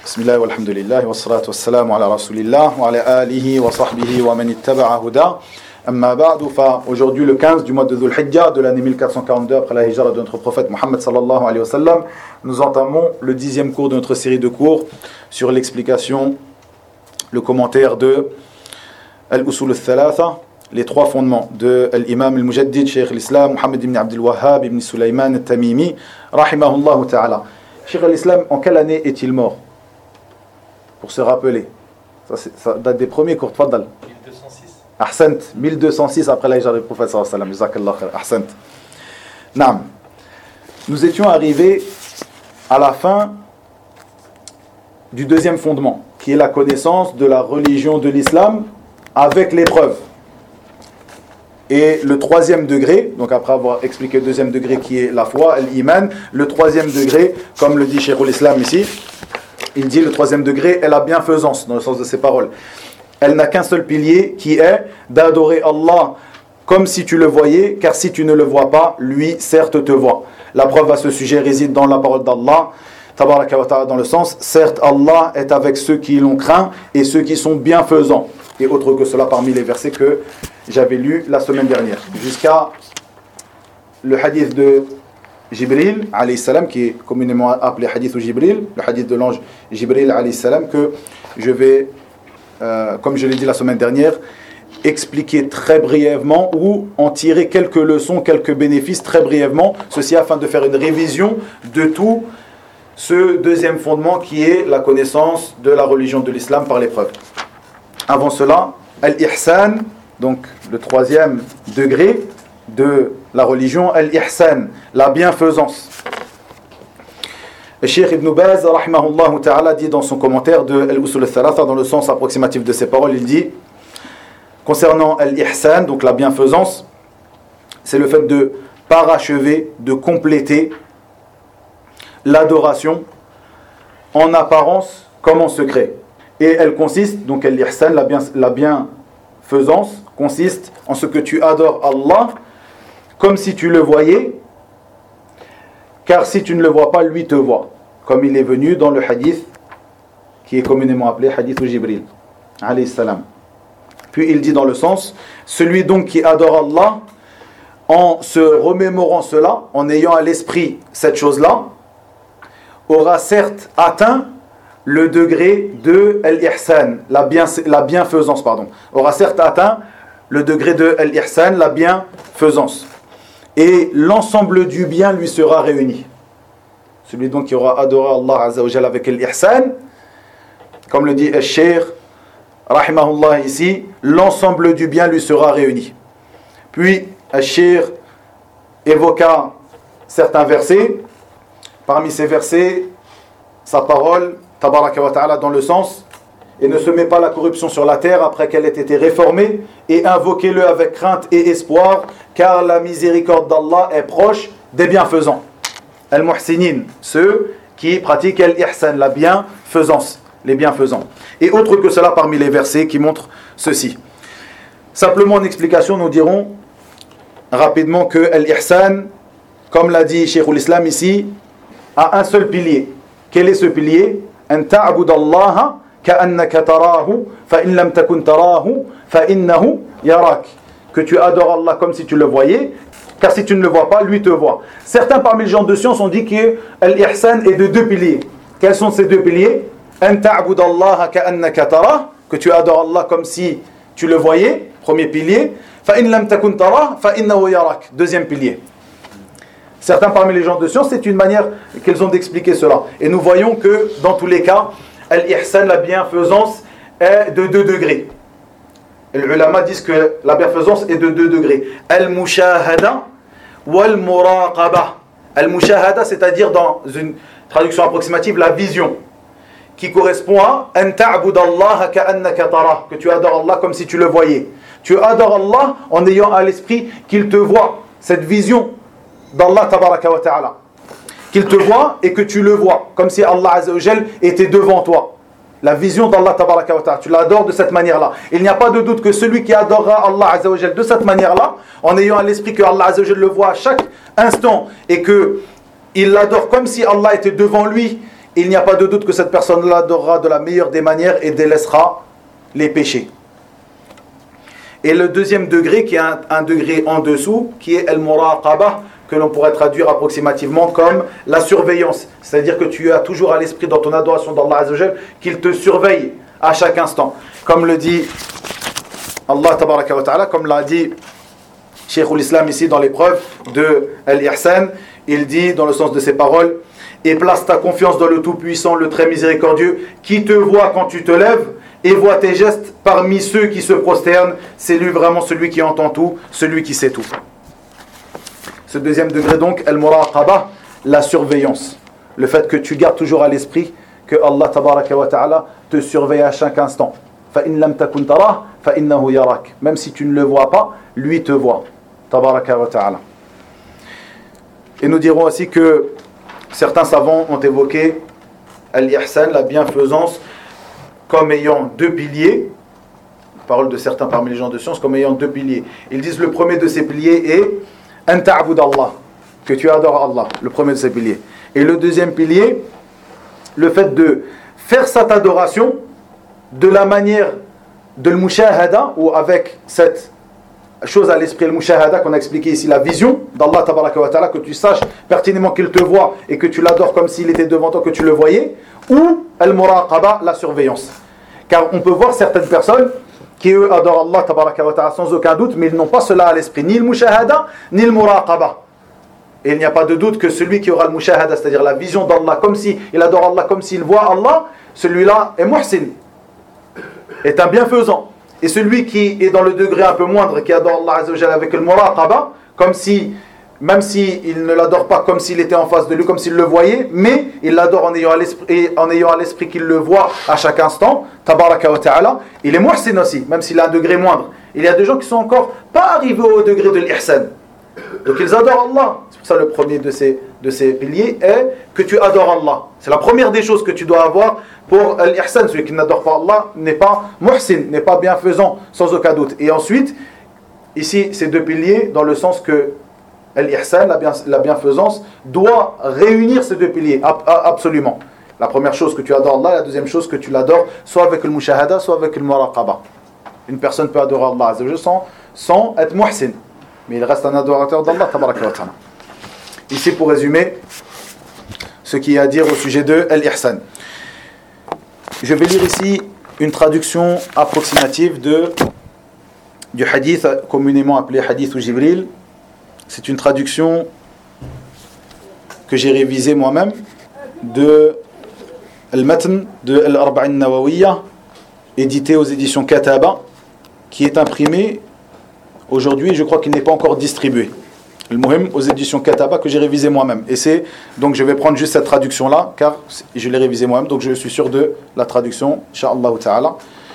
Bismillah walhamdulillah wa salatu wassalamu ala rasulillah wa ala alihi wa sahbihi wa man ittaba'a huda. Amma ba'du, aujourd'hui le 15 du mois de Dhul Hijjah de l'année 1442 après la hijra de notre prophète Muhammad sallallahu alayhi wa sallam, nous entamons le 10e cours de notre série de cours sur l'explication, le commentaire de Al-Usul al-Thalatha, les trois fondements de l'imam al-Mujaddid, Cheikh al-Islam, Muhammad ibn Abdul Wahhab ibn Sulaiman al-Tamimi, rahimahullah ta'ala. Cheikh al-Islam, en quelle année est-il mort? Pour se rappeler. Ça date des premiers cours. Tfaddal. 1206. Ahsant. 1206 après la hijra du prophète sallallahu alayhi wa sallam. Jazakallah khair. Ahsant. Naam. Nous étions arrivés à la fin du deuxième fondement, qui est la connaissance de la religion de l'islam avec l'épreuve. Et le troisième degré, donc après avoir expliqué le deuxième degré qui est la foi, l'iman, le troisième degré, comme le dit Cheikh al-Islam ici, il dit le troisième degré est la bienfaisance, dans le sens de ses paroles. Elle n'a qu'un seul pilier qui est d'adorer Allah comme si tu le voyais, car si tu ne le vois pas, lui certes te voit. La preuve à ce sujet réside dans la parole d'Allah, tabaraka wa ta'ala, dans le sens, certes Allah est avec ceux qui l'ont craint et ceux qui sont bienfaisants. Et autre que cela parmi les versets que j'avais lus la semaine dernière. Jusqu'à le hadith de Jibril alayhi salam, qui est communément appelé hadith ou Jibril, le hadith de l'ange Jibril alayhi salam, que je vais, comme je l'ai dit la semaine dernière, expliquer très brièvement ou en tirer quelques leçons, quelques bénéfices très brièvement, ceci afin de faire une révision de tout ce deuxième fondement qui est la connaissance de la religion de l'islam par l'épreuve. Avant cela, al-ihsan, donc le troisième degré de la religion, al-ihsan, la bienfaisance. Le Cheikh Ibn Baz, rahimahullah ta'ala, dit dans son commentaire de Al-Usul al-Thalatha, dans le sens approximatif de ses paroles, il dit, concernant al-ihsan, donc la bienfaisance, c'est le fait de parachever, de compléter l'adoration en apparence comme en secret. Et elle consiste, donc al-ihsan, la bienfaisance, consiste en ce que tu adores Allah comme si tu le voyais, car si tu ne le vois pas, lui te voit, comme il est venu dans le hadith qui est communément appelé hadith ou Jibril alayhi salam. Puis il dit dans le sens, celui donc qui adore Allah en se remémorant cela, en ayant à l'esprit cette chose-là, aura certes atteint le degré de al-ihsan, la bienfaisance, aura certes atteint le degré de al-ihsan, la bienfaisance. Et l'ensemble du bien lui sera réuni. Celui donc qui aura adoré Allah Azza wa Jalla avec l'ihsan, comme le dit al-Cheikh, rahimahullah ici, l'ensemble du bien lui sera réuni. Puis al-Cheikh évoqua certains versets. Parmi ces versets, sa parole, tabaraka wa ta'ala, dans le sens, et ne semez pas la corruption sur la terre après qu'elle ait été réformée, et invoquez-le avec crainte et espoir, car la miséricorde d'Allah est proche des bienfaisants. Al-Muhsinin, ceux qui pratiquent al-ihsan, la bienfaisance, les bienfaisants. Et autre que cela parmi les versets qui montrent ceci. Simplement en explication, nous dirons rapidement que al-ihsan, comme l'a dit Cheikh al-Islam ici, a un seul pilier. Quel est ce pilier? An ta'budallaha ka'annaka tarahu fa in lam takun tarahu fa innahu yarak. Que tu adores Allah comme si tu le voyais, car si tu ne le vois pas, lui te voit. Certains parmi les gens de science ont dit que l'ihsan est de deux piliers. Quels sont ces deux piliers? An ta'budallaha ka'annaka tarahu, que tu adores Allah comme si tu le voyais, premier pilier. Fa in lam takun tarahu fa innahu yarak, deuxième pilier. Certains parmi les gens de science, c'est une manière qu'ils ont d'expliquer cela. Et nous voyons que dans tous les cas, al-ihsan, la bienfaisance, est de 2 degrés. Et les ulama disent que la bienfaisance est de 2 degrés. Al-mushahada wal-muraqaba. Al-mushahada, c'est-à-dire dans une traduction approximative, la vision, qui correspond à an ta'budallaha ka'annaka tarah, que tu adores Allah comme si tu le voyais. Tu adores Allah en ayant à l'esprit qu'il te voit. Cette vision d'Allah tabaraka wa ta'ala, qu'il te voit et que tu le vois, comme si Allah Azza wa Jal était devant toi. La vision d'Allah tabaraka wa ta'ala, tu l'adores de cette manière-là. Il n'y a pas de doute que celui qui adorera Allah Azza wa Jal de cette manière-là, en ayant à l'esprit que Allah Azza wa Jal le voit à chaque instant et que il l'adore comme si Allah était devant lui il n'y a pas de doute que cette personne-là adorera de la meilleure des manières et délaissera les péchés. Et le deuxième degré, qui est un degré en dessous, qui est al-muraqabah, que l'on pourrait traduire approximativement comme la surveillance. C'est-à-dire que tu as toujours à l'esprit dans ton adoration d'Allah Azza wa Jal qu'il te surveille à chaque instant. Comme le dit Allah Tabaraka wa Ta'ala, comme l'a dit Cheikh l'Islam ici dans l'épreuve de Al-Ihsan, il dit dans le sens de ses paroles: et place ta confiance dans le Tout-Puissant, le Très Miséricordieux, qui te voit quand tu te lèves et voit tes gestes parmi ceux qui se prosternent. C'est lui vraiment celui qui entend tout, celui qui sait tout. Ce deuxième degré donc, al-muraqabah, la surveillance. Le fait que tu gardes toujours à l'esprit que Allah Tabaraka wa Ta'ala te surveille à chaque instant. فَإِن لَمْ تَكُنْ تَرَاهُ فَإِنَّهُ يَرَاكَ. Même si tu ne le vois pas, lui te voit. Tabaraka wa Ta'ala. Et nous dirons aussi que certains savants ont évoqué al-ihsan, la bienfaisance, comme ayant deux piliers. Parole de certains parmi les gens de science, comme ayant deux piliers. Ils disent le premier de ces piliers est an ta'bud Allah, que tu adores Allah, le premier de ces piliers. Et le deuxième pilier, le fait de faire cette adoration de la manière de l'mushahada, ou avec cette chose à l'esprit, al-mushahada, qu'on a expliqué ici, la vision d'Allah Tabaraka wa Ta'ala, que tu saches pertinemment qu'il te voit et que tu l'adores comme s'il était devant toi, que tu le voyais, ou al-muraqaba, la surveillance. Car on peut voir certaines personnes qui eux adorent Allah Tabaraka wa Ta'ala sans aucun doute, mais ils n'ont pas cela à l'esprit, ni le mushahada, ni le muraqaba. Et il n'y a pas de doute que celui qui aura le mushahada, c'est-à-dire la vision d'Allah, comme si il adore Allah, comme s'il voit Allah, celui-là est muhsin, est un bienfaisant. Et celui qui est dans le degré un peu moindre, qui adore Allah Azza wa Jalla avec le muraqaba, comme si, même s'il ne l'adore pas comme s'il était en face de lui, comme s'il le voyait, mais il l'adore en ayant à l'esprit qu'il le voit à chaque instant, Tabaraka wa Ta'ala, il est muhsin aussi, même s'il a un degré moindre. Il y a des gens qui sont encore pas arrivés au degré de l'ihsan. Donc ils adorent Allah. C'est pour ça le premier de ces piliers est que tu adores Allah. C'est la première des choses que tu dois avoir pour l'ihsan. Celui qui n'adore pas Allah n'est pas muhsin, n'est pas bienfaisant, sans aucun doute. Et ensuite, ici, ces deux piliers, dans le sens que l'ihsan, la bienfaisance, doit réunir ces deux piliers, absolument. La première chose que tu adores Allah, la deuxième chose que tu l'adores, soit avec le mushahada, soit avec le muraqaba. Une personne peut adorer Allah sans être muhsin, mais il reste un adorateur d'Allah Tabaraka wa Ta'ala. Ici, pour résumer ce qu'il y a à dire au sujet de l'ihsan. Je vais lire ici une traduction approximative du hadith, communément appelé hadith ou Jibril. C'est une traduction que j'ai révisée moi-même de Al-Matn de Al-Arba'in Nawawiyya, édité aux éditions Kataba, qui est imprimé aujourd'hui, je crois qu'il n'est pas encore distribué. Le Muhim aux éditions Kataba, que j'ai révisé moi-même. Et donc je vais prendre juste cette traduction-là, car je l'ai révisée moi-même, donc je suis sûr de la traduction, Inch'Allah Ta'ala.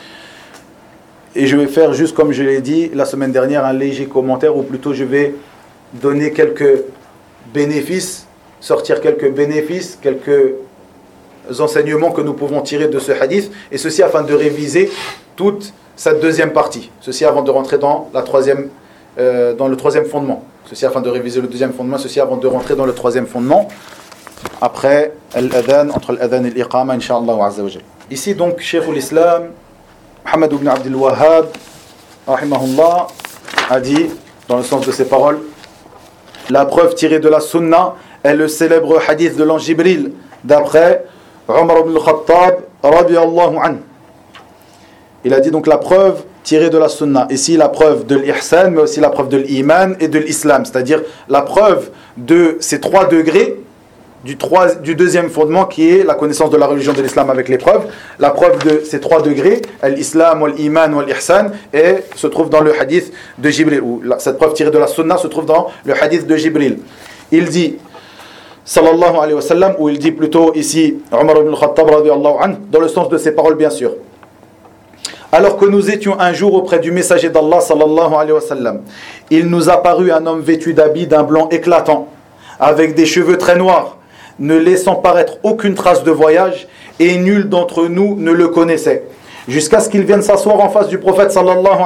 Et je vais faire, juste comme je l'ai dit la semaine dernière, un léger commentaire, ou plutôt je vais donner quelques bénéfices, sortir quelques bénéfices, quelques enseignements que nous pouvons tirer de ce hadith, et ceci afin de réviser toute cette deuxième partie. Ceci avant de rentrer dans le troisième fondement. Ceci afin de réviser le deuxième fondement, ceci avant de rentrer dans le troisième fondement, après l'adhan, entre l'adhan et l'iqama, Inch'Allah Azza wa Jal. Ici donc, Cheikh l'Islam, Muhammad ibn Abdul Wahhab, rahimahullah, a dit, dans le sens de ses paroles, la preuve tirée de la sunna est le célèbre hadith de l'ange Jibril, d'après Omar ibn al-Khattab, radiyallahu anhu. Il a dit donc la preuve tirée de la sunna. Ici la preuve de l'ihsan, mais aussi la preuve de l'iman et de l'islam. C'est-à-dire la preuve de ces trois degrés, du deuxième fondement qui est la connaissance de la religion de l'islam avec les preuves. La preuve de ces trois degrés, l'islam, l'iman, l'ihsan, et se trouve dans le hadith de Jibril. Cette preuve tirée de la sunna se trouve dans le hadith de Jibril. Il dit, sallallahu alayhi wa sallam, ou il dit plutôt ici, Omar ibn al-Khattab, radiyallahu anhu, dans le sens de ses paroles bien sûr. Alors que nous étions un jour auprès du messager d'Allah sallallahu alayhi wa sallam, il nous apparut un homme vêtu d'habits d'un blanc éclatant, avec des cheveux très noirs, ne laissant paraître aucune trace de voyage, et nul d'entre nous ne le connaissait. Jusqu'à ce qu'il vienne s'asseoir en face du prophète sallallahu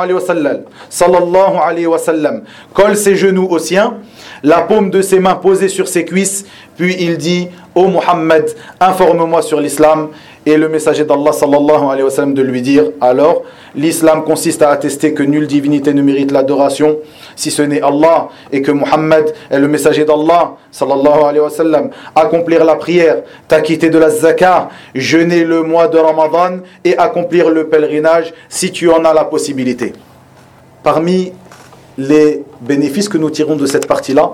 alayhi wa sallam, colle ses genoux aux siens, la paume de ses mains posée sur ses cuisses, puis il dit: ô Muhammad, informe-moi sur l'islam, et le messager d'Allah sallallahu alayhi wa sallam de lui dire, alors l'islam consiste à attester que nulle divinité ne mérite l'adoration si ce n'est Allah, et que Muhammad est le messager d'Allah sallallahu alayhi wa sallam, accomplir la prière, t'acquitter de la zakat, jeûner le mois de Ramadan et accomplir le pèlerinage si tu en as la possibilité. Parmi les bénéfices que nous tirons de cette partie-là,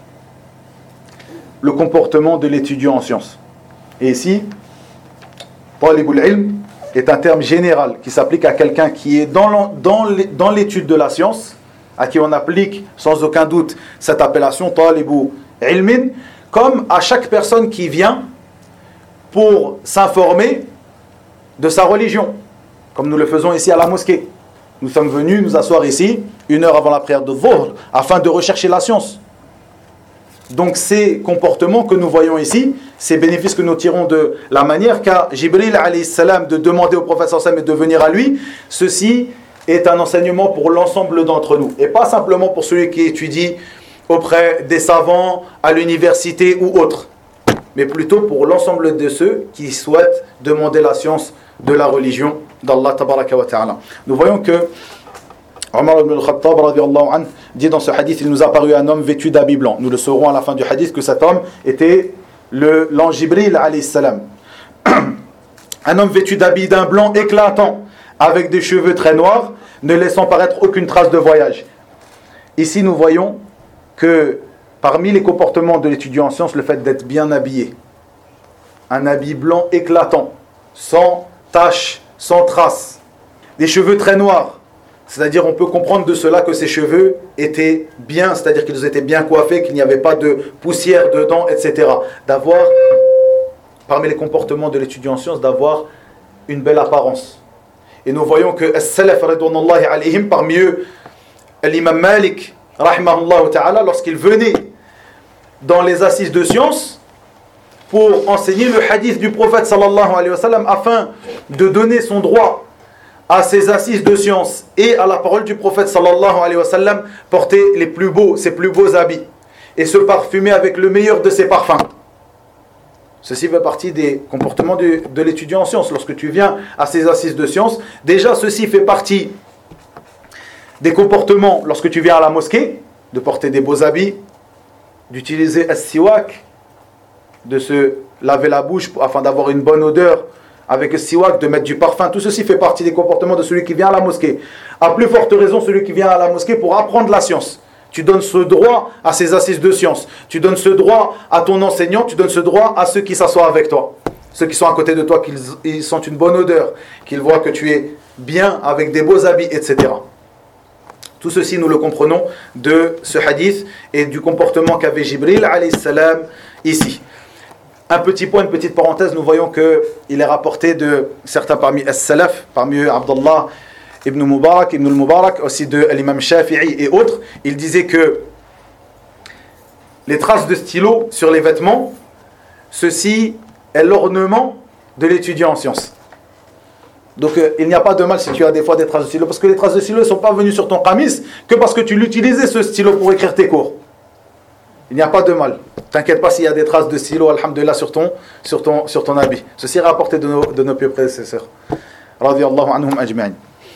le comportement de l'étudiant en sciences. Et ici, Talibul ilm est un terme général qui s'applique à quelqu'un qui est dans l'étude de la science, à qui on applique sans aucun doute cette appellation Talibul ilmin, comme à chaque personne qui vient pour s'informer de sa religion, comme nous le faisons ici à la mosquée. Nous sommes venus nous asseoir ici 1 heure avant la prière de Dhuhr afin de rechercher la science. Donc ces comportements que nous voyons ici, ces bénéfices que nous tirons de la manière qu'a Jibril alayhi salam de demander au prophète sallallahu alayhi wa sallam et de venir à lui, ceci est un enseignement pour l'ensemble d'entre nous. Et pas simplement pour celui qui étudie auprès des savants, à l'université ou autre, mais plutôt pour l'ensemble de ceux qui souhaitent demander la science de la religion d'Allah tabaraka wa ta'ala. Nous voyons que Omar ibn al-Khattab radiyallahu anhu dit dans ce hadith, il nous a paru un homme vêtu d'habits blancs. Nous le saurons à la fin du hadith que cet homme était l'ange Jibril alayhi salam. Un homme vêtu d'habits d'un blanc éclatant, avec des cheveux très noirs, ne laissant paraître aucune trace de voyage. Ici nous voyons que parmi les comportements de l'étudiant en sciences, le fait d'être bien habillé. Un habit blanc éclatant, sans taches, sans traces. Des cheveux très noirs. C'est-à-dire on peut comprendre de cela que ses cheveux étaient bien, c'est-à-dire qu'ils étaient bien coiffés, qu'il n'y avait pas de poussière dedans, etc. D'avoir, parmi les comportements de l'étudiant en sciences, d'avoir une belle apparence. Et nous voyons que as-salaf radouanallahi alayhim, parmi eux, l'imam Malik, rahimahullah ta'ala, lorsqu'il venait dans les assises de sciences pour enseigner le hadith du prophète sallallahu alayhi wa sallam afin de donner son droit à ses assises de science et à la parole du prophète sallallahu alayhi wa sallam, porter ses plus beaux habits et se parfumer avec le meilleur de ses parfums. Ceci fait partie des comportements de l'étudiant en sciences. Lorsque tu viens à ces assises de sciences, déjà ceci fait partie des comportements lorsque tu viens à la mosquée, de porter des beaux habits, d'utiliser as-siwak, de se laver la bouche afin d'avoir une bonne odeur avec le siwak, de mettre du parfum. Tout ceci fait partie des comportements de celui qui vient à la mosquée. À plus forte raison, celui qui vient à la mosquée pour apprendre la science. Tu donnes ce droit à ces assises de science. Tu donnes ce droit à ton enseignant. Tu donnes ce droit à ceux qui s'assoient avec toi. Ceux qui sont à côté de toi, qu'ils sentent une bonne odeur, qu'ils voient que tu es bien avec des beaux habits, etc. Tout ceci, nous le comprenons de ce hadith et du comportement qu'avait Jibril alayhi salam ici. Un petit point, une petite parenthèse, nous voyons qu'il est rapporté de certains parmi as-salaf, parmi eux Abdullah ibn al-Mubarak, aussi de l'imam Shafi'i et autres. Il disait que les traces de stylo sur les vêtements, ceci est l'ornement de l'étudiant en sciences. Donc il n'y a pas de mal si tu as des fois des traces de stylo, parce que les traces de stylo ne sont pas venues sur ton qamis que parce que tu l'utilisais ce stylo pour écrire tes cours. Il n'y a pas de mal. T'inquiète pas s'il y a des traces de stylo, alhamdulillah, sur ton habit. Ceci est rapporté de nos pieux prédécesseurs. Radiyallahu anhum ajma'in.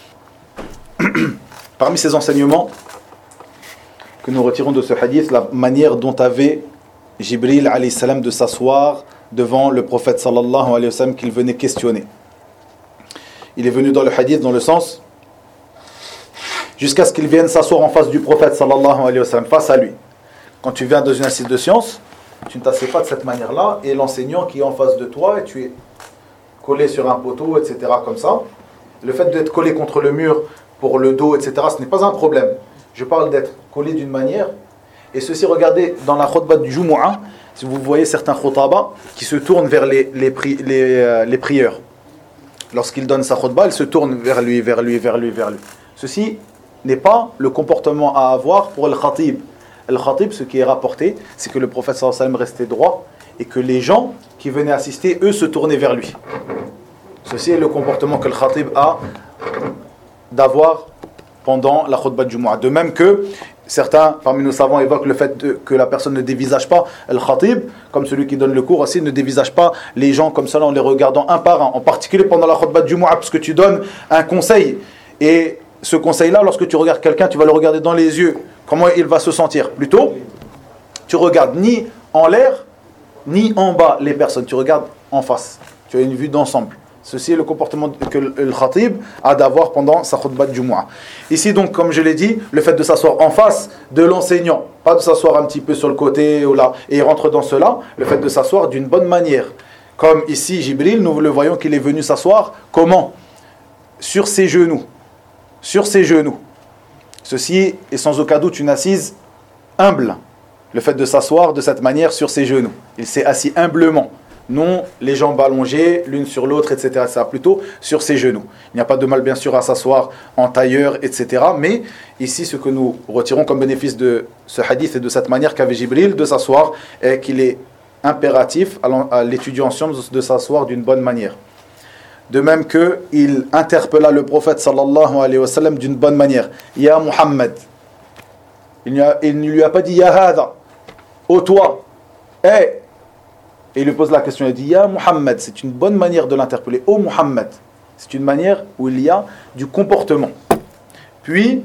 Parmi ces enseignements que nous retirons de ce hadith, la manière dont avait Jibril alayhi salam de s'asseoir devant le prophète sallallahu alayhi wa sallam qu'il venait questionner. Il est venu dans le hadith dans le sens jusqu'à ce qu'il vienne s'asseoir en face du prophète sallallahu alayhi wa sallam, face à lui. Quand tu viens dans une assise de science, tu ne t'assieds pas de cette manière-là, et l'enseignant qui est en face de toi, et tu es collé sur un poteau, etc., comme ça. Le fait d'être collé contre le mur pour le dos, etc., ce n'est pas un problème. Je parle d'être collé d'une manière, et ceci, regardez, dans la khutbah du Jumu'ah, si vous voyez certains khutaba qui se tournent vers les prieurs. Lorsqu'il donne sa khutbah, il se tourne vers lui. Ceci n'est pas le comportement à avoir pour le khatib. Le khatib, ce qui est rapporté, c'est que le prophète sallallahu alayhi wa sallam restait droit et que les gens qui venaient assister, eux, se tournaient vers lui. Ceci est le comportement que le khatib a d'avoir pendant la khutbah du Jumu'ah. De même que certains parmi nos savants évoquent le fait que la personne ne dévisage pas le khatib, comme celui qui donne le cours aussi, ne dévisage pas les gens comme ça en les regardant un par un, en particulier pendant la khutbah du Jumu'ah, parce que tu donnes un conseil, et ce conseil-là, lorsque tu regardes quelqu'un, tu vas le regarder dans les yeux, comment il va se sentir. Plutôt, tu regardes ni en l'air, ni en bas les personnes, tu regardes en face, tu as une vue d'ensemble. Ceci est le comportement que le khatib a d'avoir pendant sa khutbah de Jumu'ah. Ici donc, comme je l'ai dit, le fait de s'asseoir en face de l'enseignant, pas de s'asseoir un petit peu sur le côté ou là, et il rentre dans cela, le fait de s'asseoir d'une bonne manière. Comme ici, Jibril, nous le voyons qu'il est venu s'asseoir, comment? Sur ses genoux. Sur ses genoux. Ceci est sans aucun doute une assise humble. Le fait de s'asseoir de cette manière sur ses genoux. Il s'est assis humblement. Non les jambes allongées, l'une sur l'autre, etc. Ça plutôt sur ses genoux. Il n'y a pas de mal, bien sûr, à s'asseoir en tailleur, etc. Mais ici, ce que nous retirons comme bénéfice de ce hadith et de cette manière qu'avait Jibril de s'asseoir, est qu'il est impératif à l'étudiant en sciences de s'asseoir d'une bonne manière. De même qu'il interpella le prophète sallallahu alayhi wa sallam d'une bonne manière. Ya Muhammad. Il ne lui a pas dit Ya Hada. Ô toi. Et il lui pose la question. Il dit Ya Muhammad. C'est une bonne manière de l'interpeller. Ô Muhammad. C'est une manière où il y a du comportement. Puis,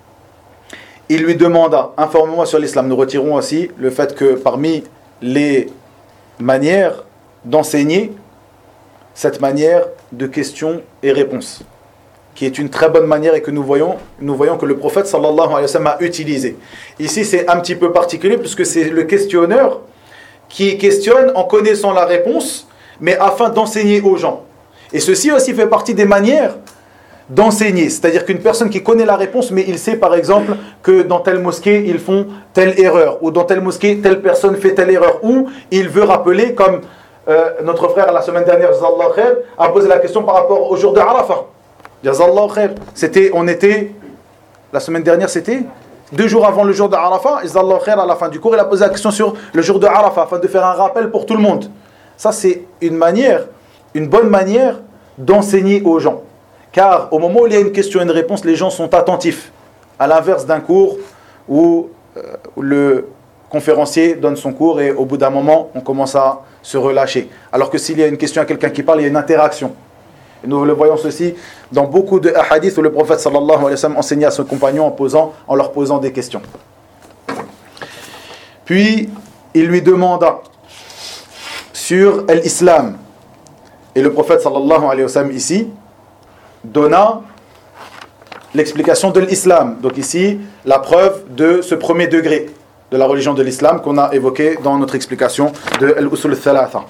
il lui demanda, informe-moi sur l'islam. Nous retirons aussi le fait que parmi les manières d'enseigner, cette manière de questions et réponses, qui est une très bonne manière et que nous voyons que le prophète sallallahu alayhi wa sallam a utilisé. Ici, c'est un petit peu particulier puisque c'est le questionneur qui questionne en connaissant la réponse, mais afin d'enseigner aux gens. Et ceci aussi fait partie des manières d'enseigner. C'est-à-dire qu'une personne qui connaît la réponse, mais il sait par exemple que dans telle mosquée, ils font telle erreur, ou dans telle mosquée, telle personne fait telle erreur, ou il veut rappeler comme... notre frère la semaine dernière Jazallahu khair, a posé la question par rapport au jour de Arafah. Jazallahu khair. La semaine dernière c'était 2 jours avant le jour de Arafah. Jazallahu khair, à la fin du cours il a posé la question sur le jour de Arafah afin de faire un rappel pour tout le monde. Ça c'est une bonne manière d'enseigner aux gens, car au moment où il y a une question et une réponse, les gens sont attentifs, à l'inverse d'un cours où le conférencier donne son cours et au bout d'un moment on commence à se relâcher. Alors que s'il y a une question à quelqu'un qui parle, il y a une interaction. Et nous le voyons ceci dans beaucoup de hadiths où le prophète sallallahu alayhi wa sallam enseignait à ses compagnons en leur posant des questions. Puis il lui demanda sur l'islam. Et le prophète sallallahu alayhi wa sallam ici donna l'explication de l'islam. Donc ici, la preuve de ce premier degré de la religion de l'islam qu'on a évoqué dans notre explication de Al-Usul al-Thalatha.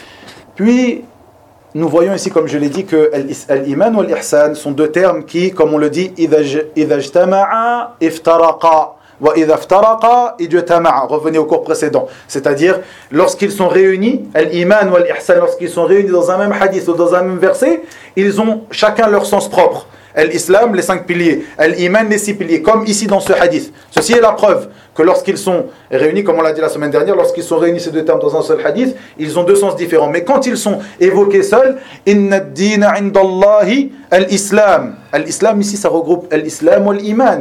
Puis, nous voyons ici, comme je l'ai dit, que Al-Iman ou Al-Ihsan sont 2 termes qui, comme on le dit, إِذَا اجْتَمَعَا افترقا وَإِذَا افترقا اجْتَمَعَا. Revenez au cours précédent. C'est-à-dire, lorsqu'ils sont réunis, Al-Iman ou Al-Ihsan, lorsqu'ils sont réunis dans un même hadith ou dans un même verset, ils ont chacun leur sens propre. L'islam, les 5 piliers. L'iman, les 6 piliers. Comme ici dans ce hadith. Ceci est la preuve que lorsqu'ils sont réunis, comme on l'a dit la semaine dernière, lorsqu'ils sont réunis ces 2 termes dans un seul hadith, ils ont 2 sens différents. Mais quand ils sont évoqués seuls, Inna ad-dina 'inda Allahi al-Islam. L'islam ici, ça regroupe l'islam ou l'iman.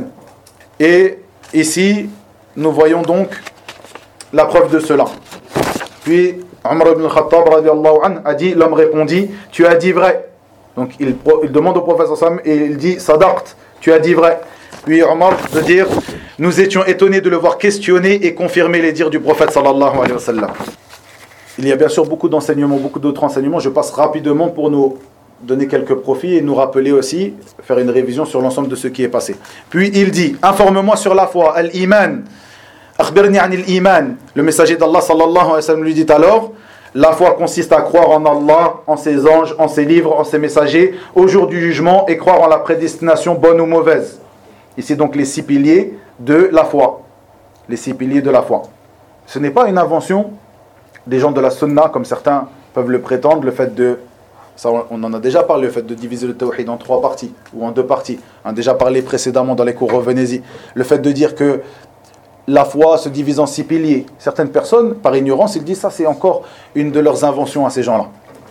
Et ici, nous voyons donc la preuve de cela. Puis, Omar ibn al-Khattab radiyallahu anhu a dit, l'homme répondit, tu as dit vrai. Donc il demande au prophète sallam et il dit Sadaqt, tu as dit vrai. Puis Omar de dire nous étions étonnés de le voir questionner et confirmer les dires du prophète sallallahu alayhi wa sallam. Il y a bien sûr beaucoup d'enseignements, beaucoup d'autres enseignements. Je passe rapidement pour nous donner quelques profits et nous rappeler aussi, faire une révision sur l'ensemble de ce qui est passé. Puis il dit informe-moi sur la foi, al-iman. Akhbirni anil iman. Le messager d'Allah sallallahu alayhi wa sallam lui dit alors la foi consiste à croire en Allah, en ses anges, en ses livres, en ses messagers, au jour du jugement et croire en la prédestination bonne ou mauvaise. Ici donc les 6 piliers de la foi. Les 6 piliers de la foi. Ce n'est pas une invention des gens de la sunna, comme certains peuvent le prétendre, le fait de... Ça, on en a déjà parlé, le fait de diviser le tawhid en 3 parties, ou en 2 parties. On a déjà parlé précédemment dans les cours, revenez-y. Le fait de dire que la foi se divise en 6 piliers. Certaines personnes, par ignorance, ils disent ça, c'est encore une de leurs inventions à ces gens-là.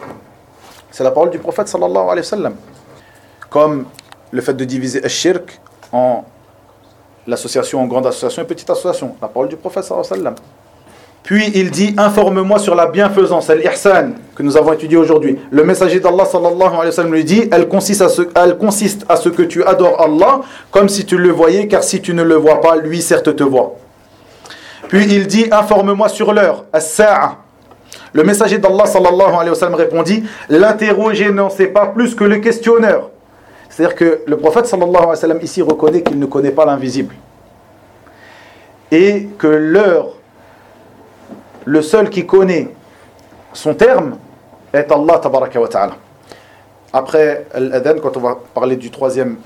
C'est la parole du prophète sallallahu alayhi wa sallam. Comme le fait de diviser le shirk en l'association en grande association et petite association. La parole du prophète sallallahu alayhi wa sallam. Puis il dit, informe-moi sur la bienfaisance, al-ihsan, que nous avons étudié aujourd'hui. Le messager d'Allah sallallahu alayhi wa sallam lui dit, elle consiste à ce que tu adores Allah comme si tu le voyais, car si tu ne le vois pas, lui certes te voit. Puis il dit, informe-moi sur l'heure, as-sa'a. Le messager d'Allah sallallahu alayhi wa sallam répondit, l'interrogé n'en sait pas plus que le questionneur. C'est-à-dire que le prophète sallallahu alayhi wa sallam ici reconnaît qu'il ne connaît pas l'invisible. Et que l'heure, le seul qui connaît son terme est Allah tabaraka wa ta'ala. Après l'adhan, quand on va parler du troisième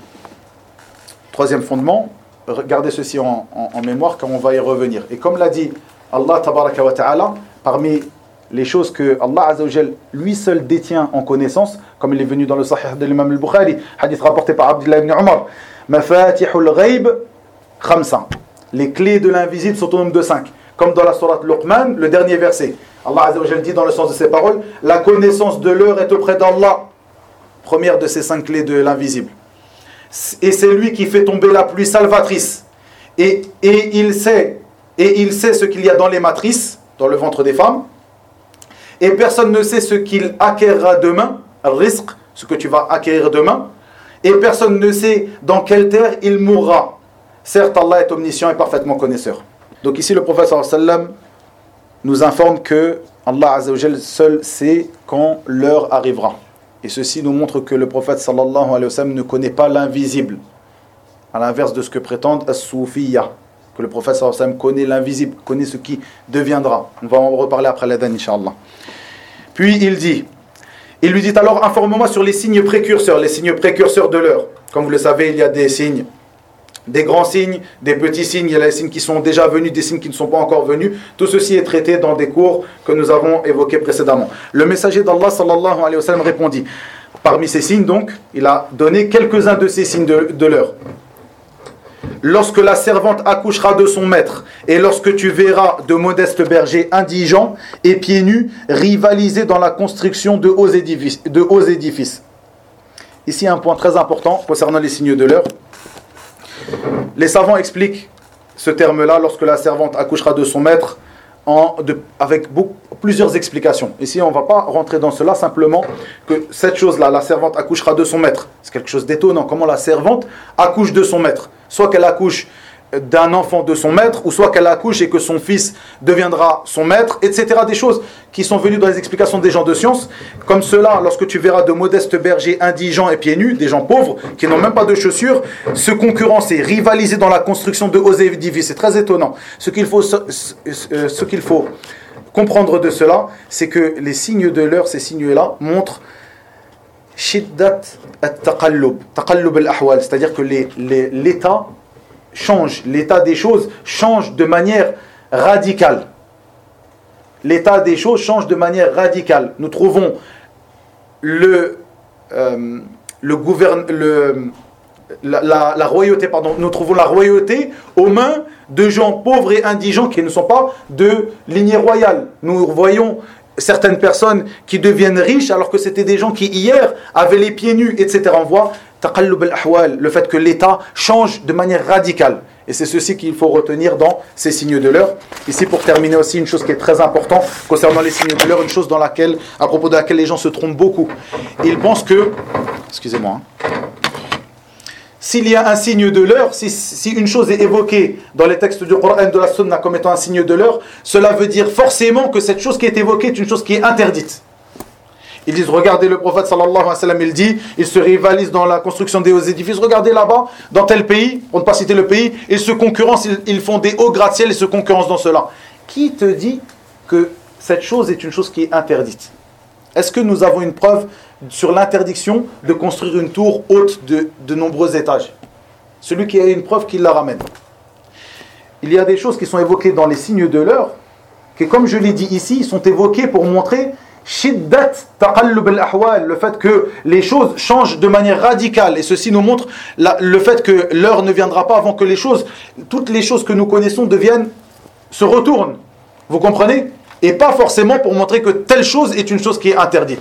fondement, gardez ceci en mémoire quand on va y revenir. Et comme l'a dit Allah tabaraka wa ta'ala, parmi les choses que Allah azza wa jal lui seul détient en connaissance, comme il est venu dans le Sahih de l'imam al-Bukhari, hadith rapporté par Abdullah ibn Umar, mafatihul ghaib khamsa. Les clés de l'invisible sont au nombre de 5. Comme dans la sourate Luqman, le dernier verset. Allah azza wa jal dit dans le sens de ses paroles, la connaissance de l'heure est auprès d'Allah. Première de ces 5 clés de l'invisible. Et c'est lui qui fait tomber la pluie salvatrice. Et il sait ce qu'il y a dans les matrices, dans le ventre des femmes. Et personne ne sait ce qu'il acquérera demain, al-rizq, ce que tu vas acquérir demain. Et personne ne sait dans quelle terre il mourra. Certes, Allah est omniscient et parfaitement connaisseur. Donc ici, le prophète sallallahu alayhi wa sallam nous informe que Allah azza wa jal seul sait quand l'heure arrivera. Et ceci nous montre que le prophète sallallahu alayhi wa sallam ne connaît pas l'invisible. À l'inverse de ce que prétendent as-soufiyya, que le prophète sallallahu alayhi wa sallam connaît l'invisible, connaît ce qui deviendra. On va en reparler après l'adhan, incha'Allah. Puis il lui dit alors, informe-moi sur les signes précurseurs de l'heure. Comme vous le savez, il y a des signes, des grands signes, des petits signes, il y a les signes qui sont déjà venus, des signes qui ne sont pas encore venus. Tout ceci est traité dans des cours que nous avons évoqués précédemment. Le messager d'Allah sallallahu alayhi wa sallam répondit, parmi ces signes donc, il a donné quelques-uns de ces signes de l'heure. Lorsque la servante accouchera de son maître, et lorsque tu verras de modestes bergers indigents et pieds nus rivaliser dans la construction de hauts édifices. Ici un point très important concernant les signes de l'heure. Les savants expliquent ce terme-là, lorsque la servante accouchera de son maître, avec plusieurs explications. Ici, on ne va pas rentrer dans cela, simplement que cette chose-là, la servante accouchera de son maître. C'est quelque chose d'étonnant, comment la servante accouche de son maître. Soit qu'elle accouche d'un enfant de son maître, ou soit qu'elle accouche et que son fils deviendra son maître, etc. Des choses qui sont venues dans les explications des gens de science. Comme cela, lorsque tu verras de modestes bergers indigents et pieds nus, des gens pauvres, qui n'ont même pas de chaussures, se concurrencer, rivaliser dans la construction de hauts édifices. C'est très étonnant. Ce qu'il faut comprendre de cela, c'est que les signes de l'heure, ces signes-là, montrent shiddat at-taqallub al-ahwal, c'est-à-dire que l'état change, l'état des choses change de manière radicale. L'état des choses change de manière radicale. Nous trouvons la royauté, nous trouvons la royauté aux mains de gens pauvres et indigents qui ne sont pas de lignée royale. Nous voyons certaines personnes qui deviennent riches alors que c'était des gens qui hier avaient les pieds nus, etc. On voit taqallub al-ahwal, le fait que l'état change de manière radicale. Et c'est ceci qu'il faut retenir dans ces signes de l'heure. Ici, pour terminer aussi, une chose qui est très importante concernant les signes de l'heure, une chose à propos de laquelle les gens se trompent beaucoup. Ils pensent que, excusez-moi, s'il y a un signe de l'heure, si une chose est évoquée dans les textes du Coran et de la Sunna comme étant un signe de l'heure, cela veut dire forcément que cette chose qui est évoquée est une chose qui est interdite. Ils disent, regardez le prophète sallallahu alayhi wa sallam, il dit, ils se rivalisent dans la construction des hauts édifices. Regardez là-bas, dans tel pays, pour ne pas citer le pays, ils se concurrencent, ils font des hauts gratte-ciel et se concurrencent dans cela. Qui te dit que cette chose est une chose qui est interdite? Est-ce que nous avons une preuve sur l'interdiction de construire une tour haute de nombreux étages? Celui qui a une preuve, qu'il la ramène. Il y a des choses qui sont évoquées dans les signes de l'heure, qui, comme je l'ai dit ici, sont évoquées pour montrer shiddat taqallub al-ahwal, le fait que les choses changent de manière radicale. Et ceci nous montre le fait que l'heure ne viendra pas avant que toutes les choses que nous connaissons se retournent. Vous comprenez? Et pas forcément pour montrer que telle chose est une chose qui est interdite.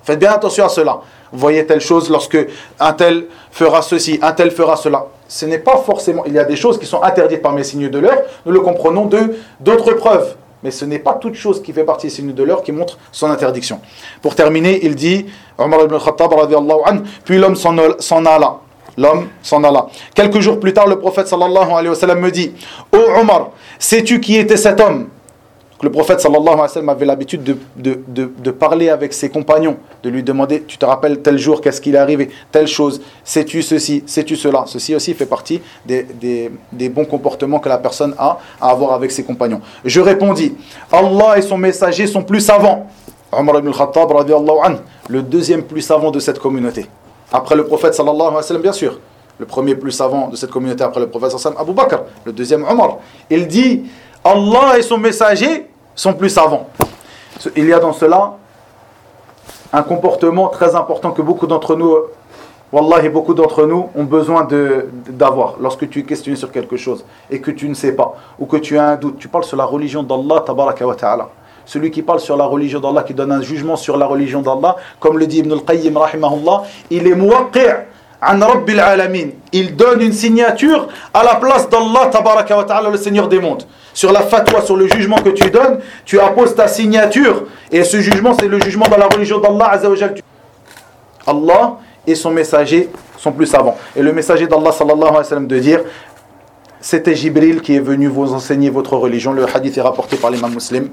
Faites bien attention à cela. Vous voyez telle chose lorsque un tel fera ceci, un tel fera cela. Ce n'est pas forcément... Il y a des choses qui sont interdites parmi les signes de l'heure. Nous le comprenons d'autres preuves. Mais ce n'est pas toute chose qui fait partie des signes de l'heure qui montre son interdiction. Pour terminer, il dit, Omar ibn Khattab, radiyallahu anhu, puis l'homme s'en alla. L'homme s'en alla. Quelques jours plus tard, le prophète sallallahu alayhi wa sallam me dit, ô Omar, sais-tu qui était cet homme? Le prophète sallallahu alayhi wa sallam avait l'habitude de parler avec ses compagnons, de lui demander, tu te rappelles tel jour, qu'est-ce qu'il est arrivé, telle chose, sais-tu ceci, sais-tu cela. Ceci aussi fait partie des bons comportements que la personne a à avoir avec ses compagnons. Je répondis, Allah et son messager sont plus savants. Omar ibn al-Khattab, radiyallahu anhu, le deuxième plus savant de cette communauté. Après le prophète sallallahu alayhi wa sallam, bien sûr. Le premier plus savant de cette communauté après le prophète sallallahu alayhi wa sallam, Abu Bakr. Le deuxième, Omar. Il dit, Allah et son messager sont plus savants. Il y a dans cela un comportement très important que beaucoup d'entre nous, wallahi, beaucoup d'entre nous ont besoin d'avoir. Lorsque tu es questionné sur quelque chose et que tu ne sais pas, ou que tu as un doute, tu parles sur la religion d'Allah, tabaraka wa ta'ala. Celui qui parle sur la religion d'Allah, qui donne un jugement sur la religion d'Allah, comme le dit Ibn al-Qayyim, rahimahullah, il est muwaqi' an rabbil alamin. Il donne une signature à la place d'Allah, tabaraka wa ta'ala, le Seigneur des mondes. Sur la fatwa, sur le jugement que tu donnes, tu apposes ta signature. Et ce jugement, c'est le jugement dans la religion d'Allah, azza wa jal. Allah et son messager sont plus savants. Et le messager d'Allah, sallallahu alayhi wa sallam, de dire, c'était Jibril qui est venu vous enseigner votre religion. Le hadith est rapporté par l'imam Muslim.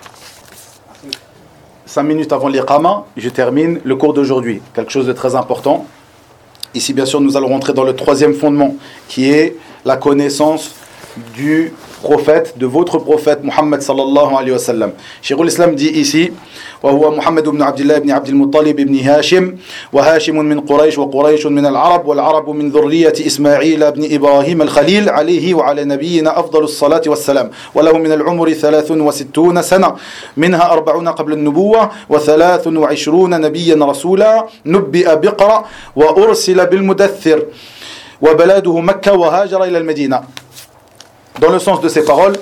5 minutes avant l'iqama, je termine le cours d'aujourd'hui. Quelque chose de très important. Ici, bien sûr, nous allons rentrer dans le troisième fondement, qui est la connaissance du prophète, de votre prophète Muhammad sallallahu alayhi wa sallam. Cheikhul Islam dit ici, وهو محمد بن عبد الله بن عبد المطلب بن هاشم وهاشم من قريش وقريش من العرب والعرب من ذرية إسماعيل بن إبراهيم الخليل عليه وعلى نبينا أفضل الصلاة والسلام وله من العمر 63 سنة منها 40 قبل النبوة و23 نبيا رسولا نبئ بقرأ وأرسل بالمدثر وبلاده مكة وهاجر إلى المدينة. Dans le sens de ces paroles,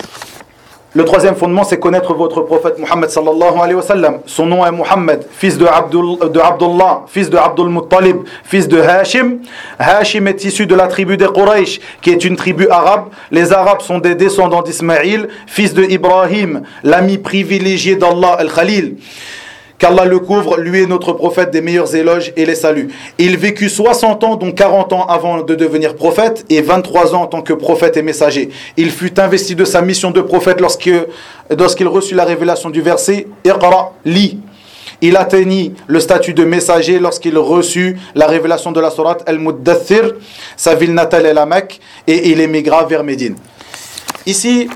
le troisième fondement, c'est connaître votre prophète Muhammad sallallahu alayhi wa sallam. Son nom est Muhammad, fils de Abdullah, fils de Abdul Muttalib, fils de Hashim. Hashim est issu de la tribu des Quraysh, qui est une tribu arabe. Les Arabes sont des descendants d'Ismaïl, fils de Ibrahim, l'ami privilégié d'Allah, Al-Khalil. Qu'Allah le couvre, lui est notre prophète des meilleurs éloges et les saluts. Il vécut 60 ans, dont 40 ans avant de devenir prophète, et 23 ans en tant que prophète et messager. Il fut investi de sa mission de prophète lorsqu'il reçut la révélation du verset « Iqra, lis ». Il atteignit le statut de messager lorsqu'il reçut la révélation de la sourate Al-Muddathir, sa ville natale est la Mecque, et il émigra vers Médine. Ici,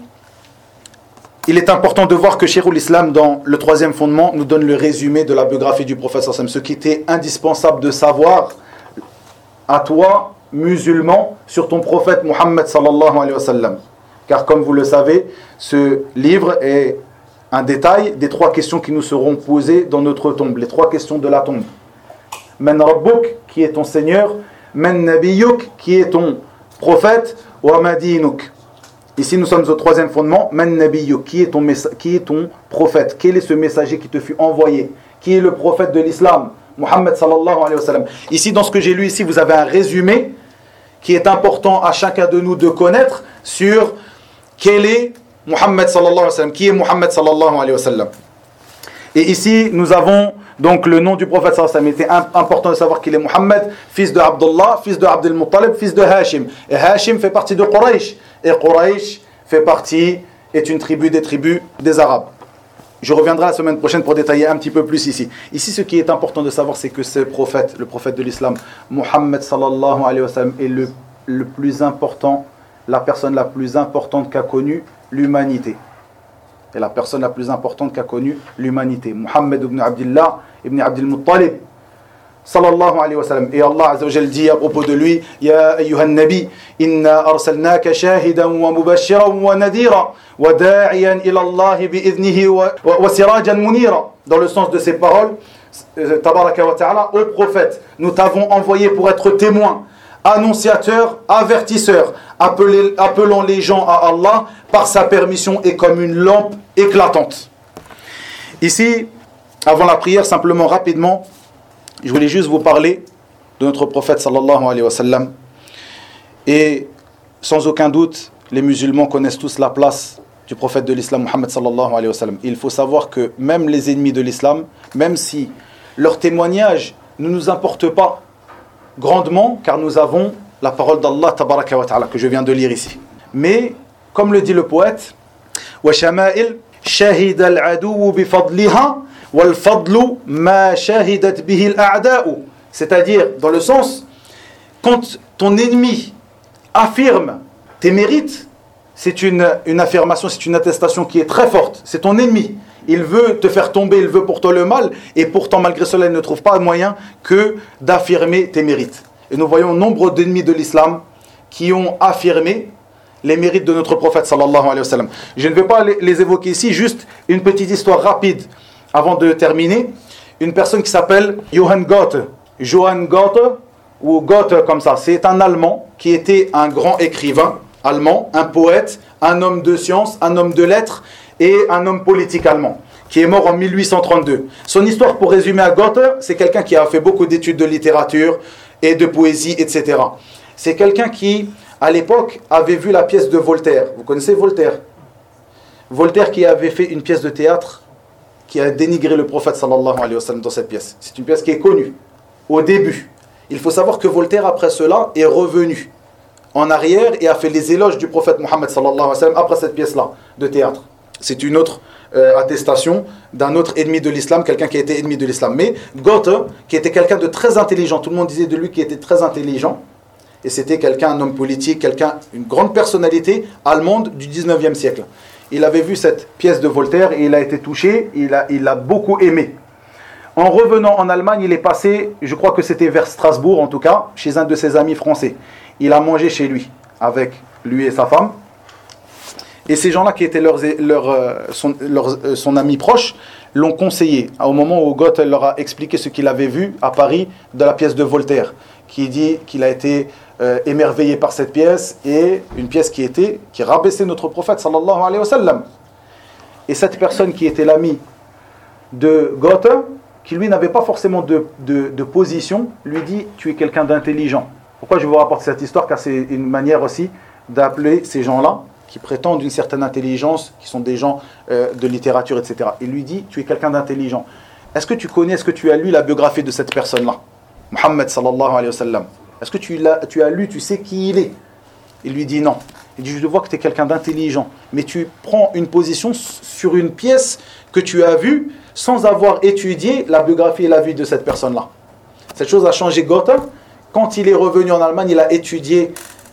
il est important de voir que Cheikhul Islam, dans le troisième fondement, nous donne le résumé de la biographie du prophète sallallahu alayhi wa sallam, ce qui était indispensable de savoir à toi, musulman, sur ton prophète Muhammad sallallahu alayhi wa sallam. Car comme vous le savez, ce livre est un détail des 3 questions qui nous seront posées dans notre tombe, les 3 questions de la tombe. Man Rabbuk, qui est ton Seigneur, Man Nabiyuk, qui est ton prophète, Wa Madinuk. Ici, nous sommes au troisième fondement. Man Nabiyyu, qui est ton prophète? Quel est ce messager qui te fut envoyé? Qui est le prophète de l'islam? Muhammad sallallahu alayhi wa sallam. Ici, dans ce que j'ai lu ici, vous avez un résumé qui est important à chacun de nous de connaître sur quel est Muhammad sallallahu alayhi wa sallam. Qui est Muhammad sallallahu alayhi wa sallam? Et ici, nous avons donc le nom du prophète sallallahu alayhi wa sallam. Il était important de savoir qu'il est Muhammad, fils de Abdullah, fils de Abdul Muttalib, fils de Hashim. Et Hashim fait partie de Quraysh. Et Quraysh est une tribu des tribus des Arabes. Je reviendrai la semaine prochaine pour détailler un petit peu plus ici. Ici, ce qui est important de savoir, c'est que ce prophète, le prophète de l'islam, Muhammad sallallahu alayhi wa sallam, est le plus important, la personne la plus importante qu'a connue l'humanité. Et la personne la plus importante qu'a connue l'humanité. Muhammad ibn Abdullah ibn Abdul Muttalib sallallahu alayhi wa sallam. Et Allah azza wa jalla dit à propos de lui, Ya ayyuhan nabi, inna arsalnaka shahidan wa mubashiran wa nadira wa da'iyan ila Allah bi'idhnihi wa sirajan munira. Dans le sens de ces paroles, tabaraka wa ta'ala, ô prophète, nous t'avons envoyé pour être témoin, annonciateur, avertisseur, appelant les gens à Allah par sa permission et comme une lampe éclatante. Ici, Avant la prière, simplement, rapidement, je voulais juste vous parler de notre prophète sallallahu alayhi wa sallam. Et sans aucun doute, les musulmans connaissent tous la place du prophète de l'islam, Muhammad sallallahu alayhi wa sallam. Il faut savoir que même les ennemis de l'islam, même si leur témoignage ne nous importe pas grandement, car nous avons la parole d'Allah tabaraka wa ta'ala, que je viens de lire ici. Mais, comme le dit le poète, وَشَمَائِلْ شَهِدَ الْعَدُوُّ بِفَضْلِهَا وَالْفَضْلُ مَا شَهِدَتْ بِهِ الْأَعْدَاءُ. C'est-à-dire, dans le sens, quand ton ennemi affirme tes mérites, c'est une affirmation, c'est une attestation qui est très forte. C'est ton ennemi. Il veut te faire tomber, il veut pour toi le mal, et pourtant, malgré cela, il ne trouve pas moyen que d'affirmer tes mérites. Et nous voyons nombre d'ennemis de l'islam qui ont affirmé les mérites de notre prophète sallallahu alayhi wa sallam. Je ne vais pas les évoquer ici, juste une petite histoire rapide avant de terminer. Une personne qui s'appelle Johann Goethe, ou Goethe comme ça, c'est un Allemand qui était un grand écrivain allemand, un poète, un homme de science, un homme de lettres et un homme politique allemand, qui est mort en 1832. Son histoire, pour résumer à Goethe, c'est quelqu'un qui a fait beaucoup d'études de littérature et de poésie, etc. C'est quelqu'un qui, à l'époque, avait vu la pièce de Voltaire. Vous connaissez Voltaire? Voltaire qui avait fait une pièce de théâtre qui a dénigré le prophète sallallahu alayhi wa sallam dans cette pièce. C'est une pièce qui est connue au début. Il faut savoir que Voltaire, après cela, est revenu en arrière et a fait les éloges du prophète Mohammed sallallahu alayhi wa sallam après cette pièce-là de théâtre. C'est une autre attestation d'un autre ennemi de l'islam, quelqu'un qui a été ennemi de l'islam. Mais Goethe, qui était quelqu'un de très intelligent, tout le monde disait de lui qu'il était très intelligent, et c'était quelqu'un, un homme politique, une grande personnalité allemande du 19e siècle. Il avait vu cette pièce de Voltaire et il a été touché, il a beaucoup aimé. En revenant en Allemagne, il est passé, je crois que c'était vers Strasbourg en tout cas, chez un de ses amis français. Il a mangé chez lui, avec lui et sa femme. Et ces gens-là qui étaient son ami proche, l'ont conseillé. Au moment où Goethe leur a expliqué ce qu'il avait vu à Paris de la pièce de Voltaire, qui dit qu'il a été émerveillé par cette pièce, et une pièce qui rabaissait notre prophète sallallahu alayhi wa sallam. Et cette personne qui était l'ami de Goethe, qui lui n'avait pas forcément de position, lui dit « tu es quelqu'un d'intelligent ». Pourquoi je vous rapporte cette histoire? Car c'est une manière aussi d'appeler ces gens-là qui prétendent une certaine intelligence, qui sont des gens de littérature, etc. Il lui dit, tu es quelqu'un d'intelligent. Est-ce que tu as lu la biographie de cette personne-là, Muhammad sallallahu alayhi wa sallam? Est-ce que tu as lu, tu sais qui il est? Il lui dit non. Il dit, je vois que tu es quelqu'un d'intelligent, mais tu prends une position sur une pièce que tu as vue sans avoir étudié la biographie et la vie de cette personne-là. Cette chose a changé Goethe. Quand il est revenu en Allemagne, il a étudié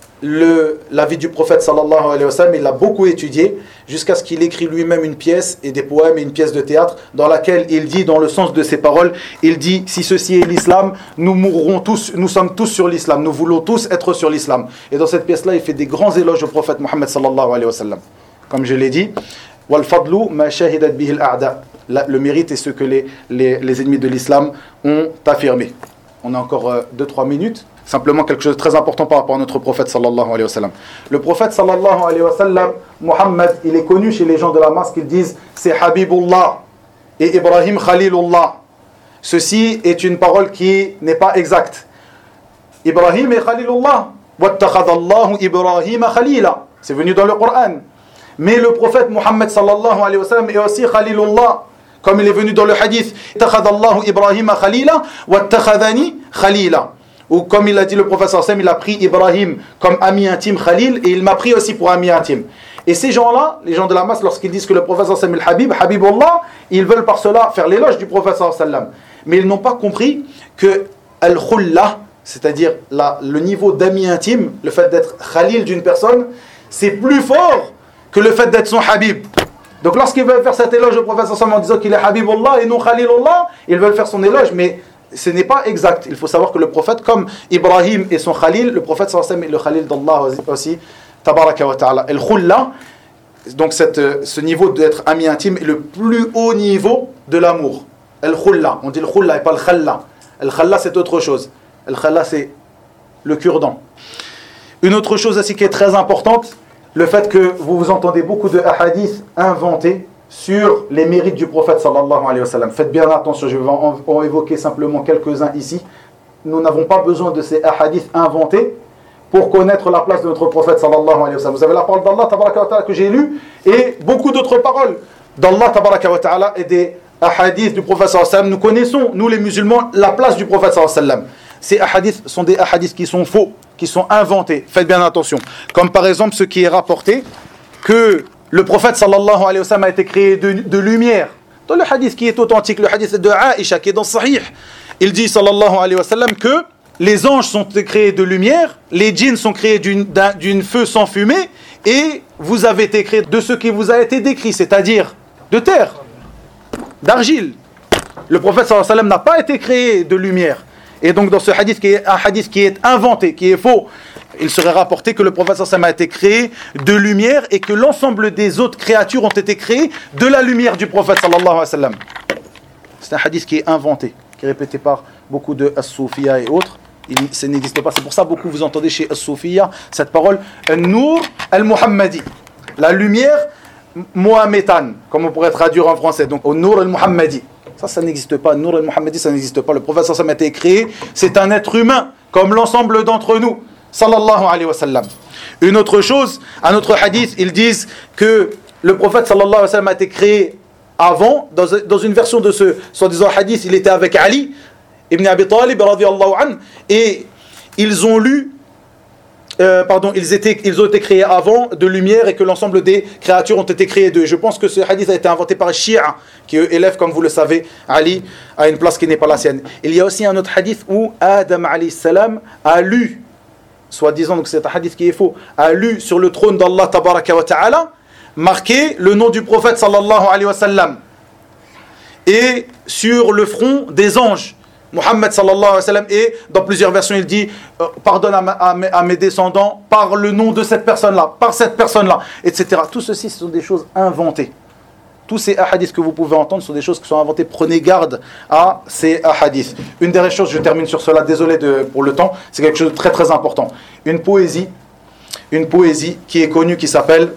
la vie du prophète sallallahu alayhi wa sallam, il l'a beaucoup étudié jusqu'à ce qu'il écrit lui-même une pièce et des poèmes et une pièce de théâtre dans laquelle il dit, dans le sens de ses paroles, il dit, si ceci est l'islam, nous mourrons tous, nous sommes tous sur l'islam, nous voulons tous être sur l'islam. Et dans cette pièce-là, il fait des grands éloges au prophète Mohammed sallallahu alayhi wa sallam. Comme je l'ai dit, wal fadlu ma shahidat bihi al-a'da. Le mérite est ce que les ennemis de l'islam ont affirmé. On a encore 2-3 minutes. Simplement quelque chose de très important par rapport à notre prophète sallallahu alayhi wa sallam. Le prophète sallallahu alayhi wa sallam, Muhammad, il est connu chez les gens de la masse qu'ils disent c'est Habibullah et Ibrahim Khalilullah. Ceci est une parole qui n'est pas exacte. Ibrahim est Khalilullah. Wattakhadallahu Ibrahim Khalila. C'est venu dans le Coran. Mais le prophète Muhammad sallallahu alayhi wa sallam est aussi Khalilullah. Comme il est venu dans le hadith. Ittakhadallahu Ibrahim Khalila. Wattakhadani Khalila. Ou comme il a dit le prophète sallallahu alayhi wa sallam, il a pris Ibrahim comme ami intime Khalil et il m'a pris aussi pour ami intime. Et ces gens-là, les gens de la masse, lorsqu'ils disent que le prophète sallallahu alayhi wa sallam est le Habib, Habibullah, ils veulent par cela faire l'éloge du prophète sallallahu alayhi wa sallam. Mais ils n'ont pas compris que Al-Khulla, c'est-à-dire le niveau d'ami intime, le fait d'être Khalil d'une personne, c'est plus fort que le fait d'être son Habib. Donc lorsqu'ils veulent faire cet éloge au prophète sallallahu alayhi wa sallam en disant qu'il est Habibullah et non Khalilullah, ils veulent faire son éloge, mais ce n'est pas exact. Il faut savoir que le prophète, comme Ibrahim et son Khalil, le prophète sallallahu alayhi wa sallam est le Khalil d'Allah aussi, tabaraka wa ta'ala. Al-Khulla, donc ce niveau d'être ami intime est le plus haut niveau de l'amour. Al-Khulla, on dit le Khulla et pas le Khalla. Al-Khalla c'est autre chose. Al-Khalla c'est le cure-dent. Une autre chose aussi qui est très importante, le fait que vous entendez beaucoup de hadiths inventés sur les mérites du prophète sallallahu alayhi wa sallam. Faites bien attention, je vais en évoquer simplement quelques-uns ici. Nous n'avons pas besoin de ces hadiths inventés pour connaître la place de notre prophète sallallahu alayhi wa sallam. Vous avez la parole d'Allah tabaraka wa ta'ala que j'ai lue et beaucoup d'autres paroles d'Allah tabaraka wa ta'ala et des hadiths du prophète sallallahu alayhi wa sallam. Nous connaissons, nous les musulmans, la place du prophète sallallahu alayhi wa sallam. Ces hadiths sont des hadiths qui sont faux, qui sont inventés. Faites bien attention. Comme par exemple ce qui est rapporté que le prophète sallallahu alayhi wa sallam a été créé de lumière. Dans le hadith qui est authentique, le hadith de Aïcha qui est dans Sahih, il dit sallallahu alayhi wa sallam que les anges sont créés de lumière, les djinns sont créés d'une feu sans fumée, et vous avez été créés de ce qui vous a été décrit, c'est-à-dire de terre, d'argile. Le prophète sallallahu alayhi wa sallam n'a pas été créé de lumière. Et donc dans ce hadith qui est un hadith qui est inventé, qui est faux, il serait rapporté que le prophète sallallahu alayhi wa sallam a été créé de lumière et que l'ensemble des autres créatures ont été créées de la lumière du prophète sallallahu alayhi wa sallam. C'est un hadith qui est inventé, qui est répété par beaucoup de as-Soufiyya et autres. Ça n'existe pas. C'est pour ça que beaucoup vous entendez chez as-Soufiyya cette parole An-Nur al-Muhammadi, la lumière mohamédane, comme on pourrait traduire en français. Donc An-Nur al-Muhammadi. Ça n'existe pas. An-Nur al-Muhammadi, ça n'existe pas. Le prophète sallallahu alayhi wa sallam a été créé. C'est un être humain, comme l'ensemble d'entre nous. Sallallahu alayhi wa sallam. Une autre chose, un autre hadith, ils disent que le prophète sallallahu alayhi wa sallam a été créé avant, dans une version de ce soi-disant hadith, il était avec Ali ibn Abi Talib radiyallahu anhu, et ils ont lu ils ont été créés avant de lumière et que l'ensemble des créatures ont été créées d'eux. Je pense que ce hadith a été inventé par un Shia qui élève, comme vous le savez, Ali à une place qui n'est pas la sienne. Il y a aussi un autre hadith où Adam alayhi salam a lu, soi-disant, donc c'est un hadith qui est faux, a lu sur le trône d'Allah tabaraka wa ta'ala marqué le nom du prophète sallallahu alayhi wa sallam, et sur le front des anges Muhammad sallallahu alayhi wa sallam, et dans plusieurs versions il dit pardonne à mes descendants par le nom de cette personne-là, par cette personne-là, etc. Tout ceci, ce sont des choses inventées. Tous ces hadiths que vous pouvez entendre sont des choses qui sont inventées. Prenez garde à ces hadiths. Une dernière chose, je termine sur cela, désolé pour le temps, c'est quelque chose de très très important. Une poésie qui est connue, qui s'appelle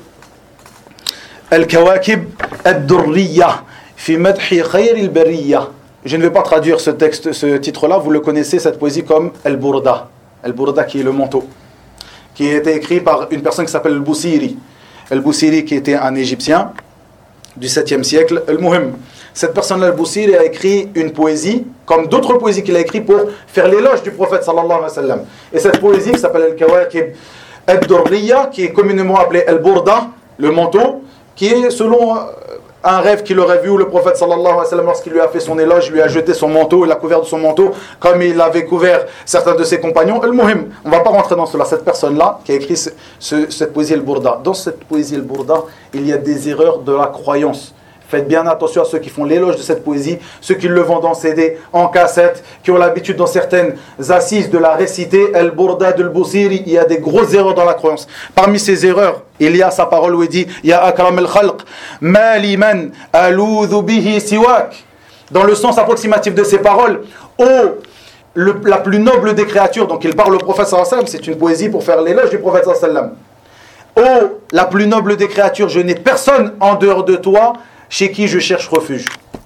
Al-Kawakib ad-Durriya fi madhi khayr al-bariyya. Je ne vais pas traduire ce titre-là, vous le connaissez, cette poésie, comme Al-Burda. Al-Burda qui est le manteau, qui a été écrit par une personne qui s'appelle Al-Busiri. Al-Busiri qui était un Égyptien du 7e siècle. Al-Muhim. Cette personne-là, Al-Busiri, a écrit une poésie, comme d'autres poésies qu'il a écrites pour faire l'éloge du prophète sallallahu alayhi wa sallam. Et cette poésie qui s'appelle Al-Kawakib ad-Durriya, qui est communément appelée Al-Burda, le manteau, qui est selon un rêve qu'il aurait vu où le prophète sallallahu alayhi wa sallam, lorsqu'il lui a fait son éloge, lui a jeté son manteau, il l'a couvert de son manteau, comme il avait couvert certains de ses compagnons. Al-Muhim, on ne va pas rentrer dans cela. Cette personne-là qui a écrit cette poésie Al-Burda, dans cette poésie Al-Burda, il y a des erreurs de la croyance. Faites bien attention à ceux qui font l'éloge de cette poésie, ceux qui le vendent en CD, en cassette, qui ont l'habitude dans certaines assises de la réciter, Al-Burda al-Busiri. Il y a des grosses erreurs dans la croyance. Parmi ces erreurs, il y a sa parole où il dit Ya akram al-khalq, ma liman aloudhu bihi siwak. Dans le sens approximatif de ces paroles, la plus noble des créatures, donc il parle au prophète sallallahu alayhi wa sallam, c'est une poésie pour faire l'éloge du prophète sallallahu alayhi wa sallam. La plus noble des créatures, je n'ai personne en dehors de toi chez qui je cherche refuge.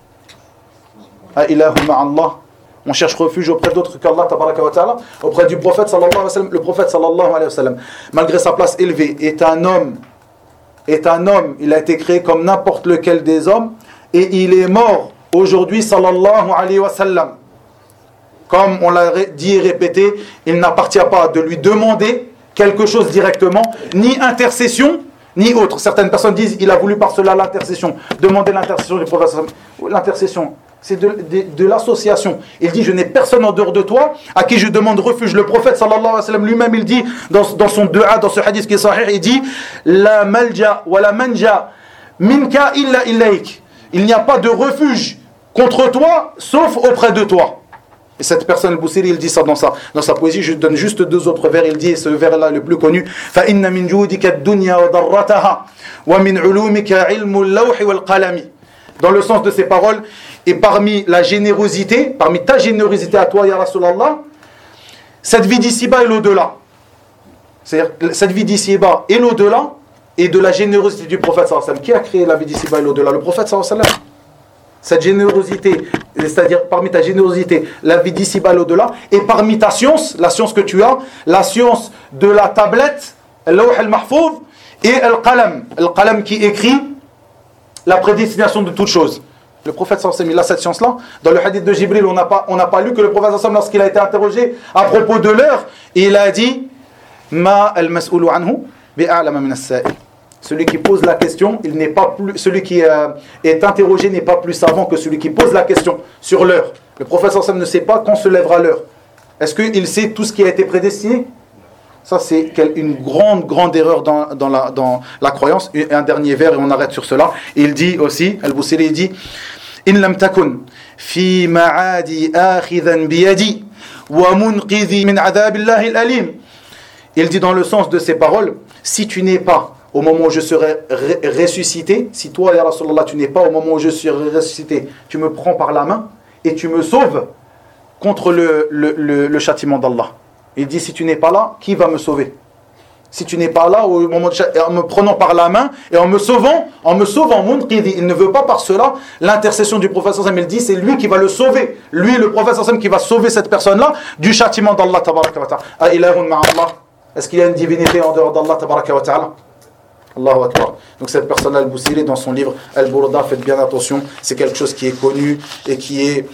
On cherche refuge auprès d'autres qu'Allah tabaraka wa ta'ala, auprès du prophète sallallahu alayhi wa sallam. Le prophète sallallahu alayhi wa sallam, malgré sa place élevée, est un homme. Il a été créé comme n'importe lequel des hommes, et il est mort aujourd'hui sallallahu alayhi wa sallam. Comme on l'a dit et répété, il n'appartient pas de lui demander quelque chose directement, ni intercession, ni autre. Certaines personnes disent il a voulu par cela l'intercession, demander l'intercession du prophète. L'intercession, c'est de l'association. Il dit je n'ai personne en dehors de toi à qui je demande refuge. Le prophète sallallahu alayhi wa sallam lui-même, il dit dans son dua, dans ce hadith qui est sahih, il dit la malja wa la manja minka illa ilayk. Il n'y a pas de refuge contre toi sauf auprès de toi. Et cette personne, Al-Busiri, il dit ça dans sa poésie. Je donne juste deux autres vers. Il dit, et ce vers-là le plus connu, فَإِنَّ مِنْ جُودِكَ الدُّنْيَا وَضَرَّتَهَا وَمِنْ عُلُومِكَ عِلْمُ اللَّوْحِ وَالْقَلَمِ. Dans le sens de ces paroles, et parmi la générosité, parmi ta générosité à toi, Ya Rasulallah, cette vie d'ici-bas et l'au-delà. C'est-à-dire, cette vie d'ici-bas et l'au-delà, et de la générosité du prophète sallallahu alayhi wa sallam. Qui a créé la vie d'ici-bas et l'au-delà? Le prophète sallallahu alayhi wa sallam. Cette générosité, c'est-à-dire parmi ta générosité, la vie d'ici-bas et l'au-delà, et parmi ta science, la science que tu as, la science de la tablette, al-lawh al-mahfouz, et al-qalam qui écrit la prédestination de toutes choses. Le prophète sallallahu alayhi wa sallam, il a cette science-là. Dans le hadith de Jibril, on n'a pas lu que le prophète sallallahu alayhi wa sallam, lorsqu'il a été interrogé à propos de l'heure, il a dit Ma al-mas'oulu anhu bi'a'lama min as-sa'il. Celui qui pose la question, il n'est pas plus, celui qui est interrogé n'est pas plus savant que celui qui pose la question sur l'heure. Le prophète sallallahu alayhi wa sallam ne sait pas quand se lèvera l'heure. Est-ce qu'il sait tout ce qui a été prédestiné? Ça, c'est une grande erreur dans la croyance. Et un dernier vers, et on arrête sur cela. Il dit aussi, Al-Busiri dit In lam takun fi ma'adi akhidhan biyadi wa munqidhi min adhabillahi al-alim. Il dit dans le sens de ces paroles, si tu n'es pas au moment où je serai ressuscité, si toi, ya Rasulallah, tu n'es pas au moment où je serai ressuscité, tu me prends par la main et tu me sauves contre le châtiment d'Allah. Il dit, si tu n'es pas là, qui va me sauver? Si tu n'es pas là, au moment en me prenant par la main et en me sauvant, il ne veut pas par cela l'intercession du prophète sallallahu alayhi wa sallam. Il dit, c'est lui qui va le sauver. Lui, le prophète sallallahu alayhi wa sallam, qui va sauver cette personne-là du châtiment d'Allah tabaraka wa ta'ala. A ilahun ma'allah. Est-ce qu'il y a une divinité en dehors d'Allah tabaraka wa ta'ala? Allahu Akbar. Donc cette personne-là, Al-Busiri, dans son livre Al-Burda, faites bien attention, c'est quelque chose qui est connu et qui est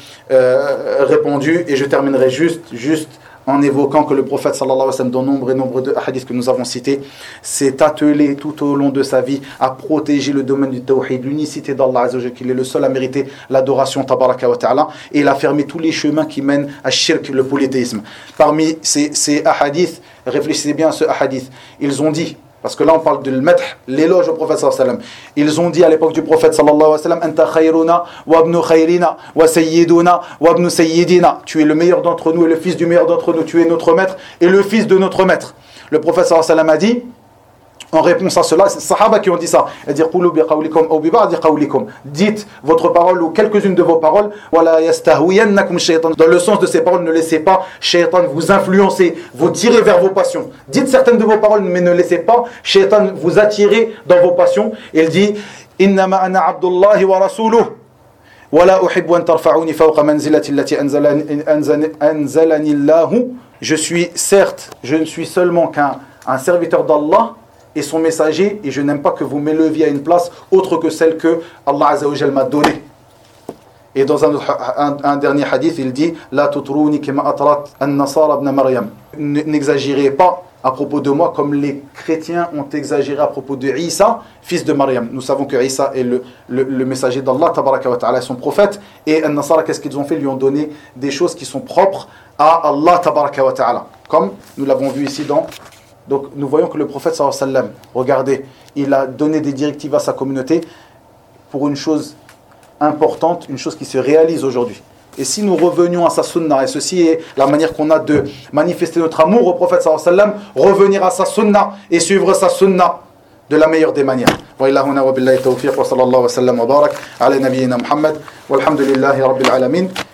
répandu. Et je terminerai juste en évoquant que le prophète sallallahu alayhi wa sallam, dans nombre de hadiths que nous avons cités, s'est attelé tout au long de sa vie à protéger le domaine du tawhid, l'unicité d'Allah Azza wa Jalla, qu'il est le seul à mériter l'adoration tabaraka wa ta'ala, et il a fermé tous les chemins qui mènent à shirk, le polythéisme. Parmi ces hadiths, réfléchissez bien à ce hadith, ils ont dit, parce que là on parle de l'madh, l'éloge au prophète sallallahu alayhi wa sallam. Ils ont dit à l'époque du prophète sallallahu alayhi wa sallam, Anta khayruna wa ibnu khayrina wa sayyiduna wa ibnu sayyidina. Tu es le meilleur d'entre nous et le fils du meilleur d'entre nous. Tu es notre maître et le fils de notre maître. Le prophète sallallahu alayhi wa sallam a dit, en réponse à cela, c'est les sahaba qui ont dit ça. C'est-à-dire, dites votre parole ou quelques-unes de vos paroles. Dans le sens de ces paroles, ne laissez pas Shaitan vous influencer, vous tirer vers vos passions. Dites certaines de vos paroles, mais ne laissez pas Shaitan vous attirer dans vos passions. Il dit Innama ana abdullahi wa rasuluh. ولا أحب أن ترفعوني فوق منزلتي التي أنزلني الله. Je ne suis seulement qu'un serviteur d'Allah et son messager, et je n'aime pas que vous m'éleviez à une place autre que celle que Allah Azza wa Jalla m'a donnée. Et dans un dernier hadith, il dit La tutruni kama atrat an-nasara ibn Maryam. N'exagérez pas à propos de moi comme les chrétiens ont exagéré à propos de Isa, fils de Maryam. Nous savons que Isa est le messager d'Allah tabaraka wa ta'ala, son prophète, et an-nasara, qu'est-ce qu'ils ont fait? Ils lui ont donné des choses qui sont propres à Allah tabaraka wa ta'ala, comme nous l'avons vu ici dans. Donc nous voyons que le prophète sallallahu alayhi wa sallam, regardez, il a donné des directives à sa communauté pour une chose importante, une chose qui se réalise aujourd'hui. Et si nous revenions à sa sunna, et ceci est la manière qu'on a de manifester notre amour au prophète sallallahu alayhi wa sallam, revenir à sa sunna et suivre sa sunna de la meilleure des manières. Wa ilahuna wa billahi tawfiq wa sallallahu wa sallam wa barak ala nabiyyina Muhammad walhamdulillahi rabbil alamin.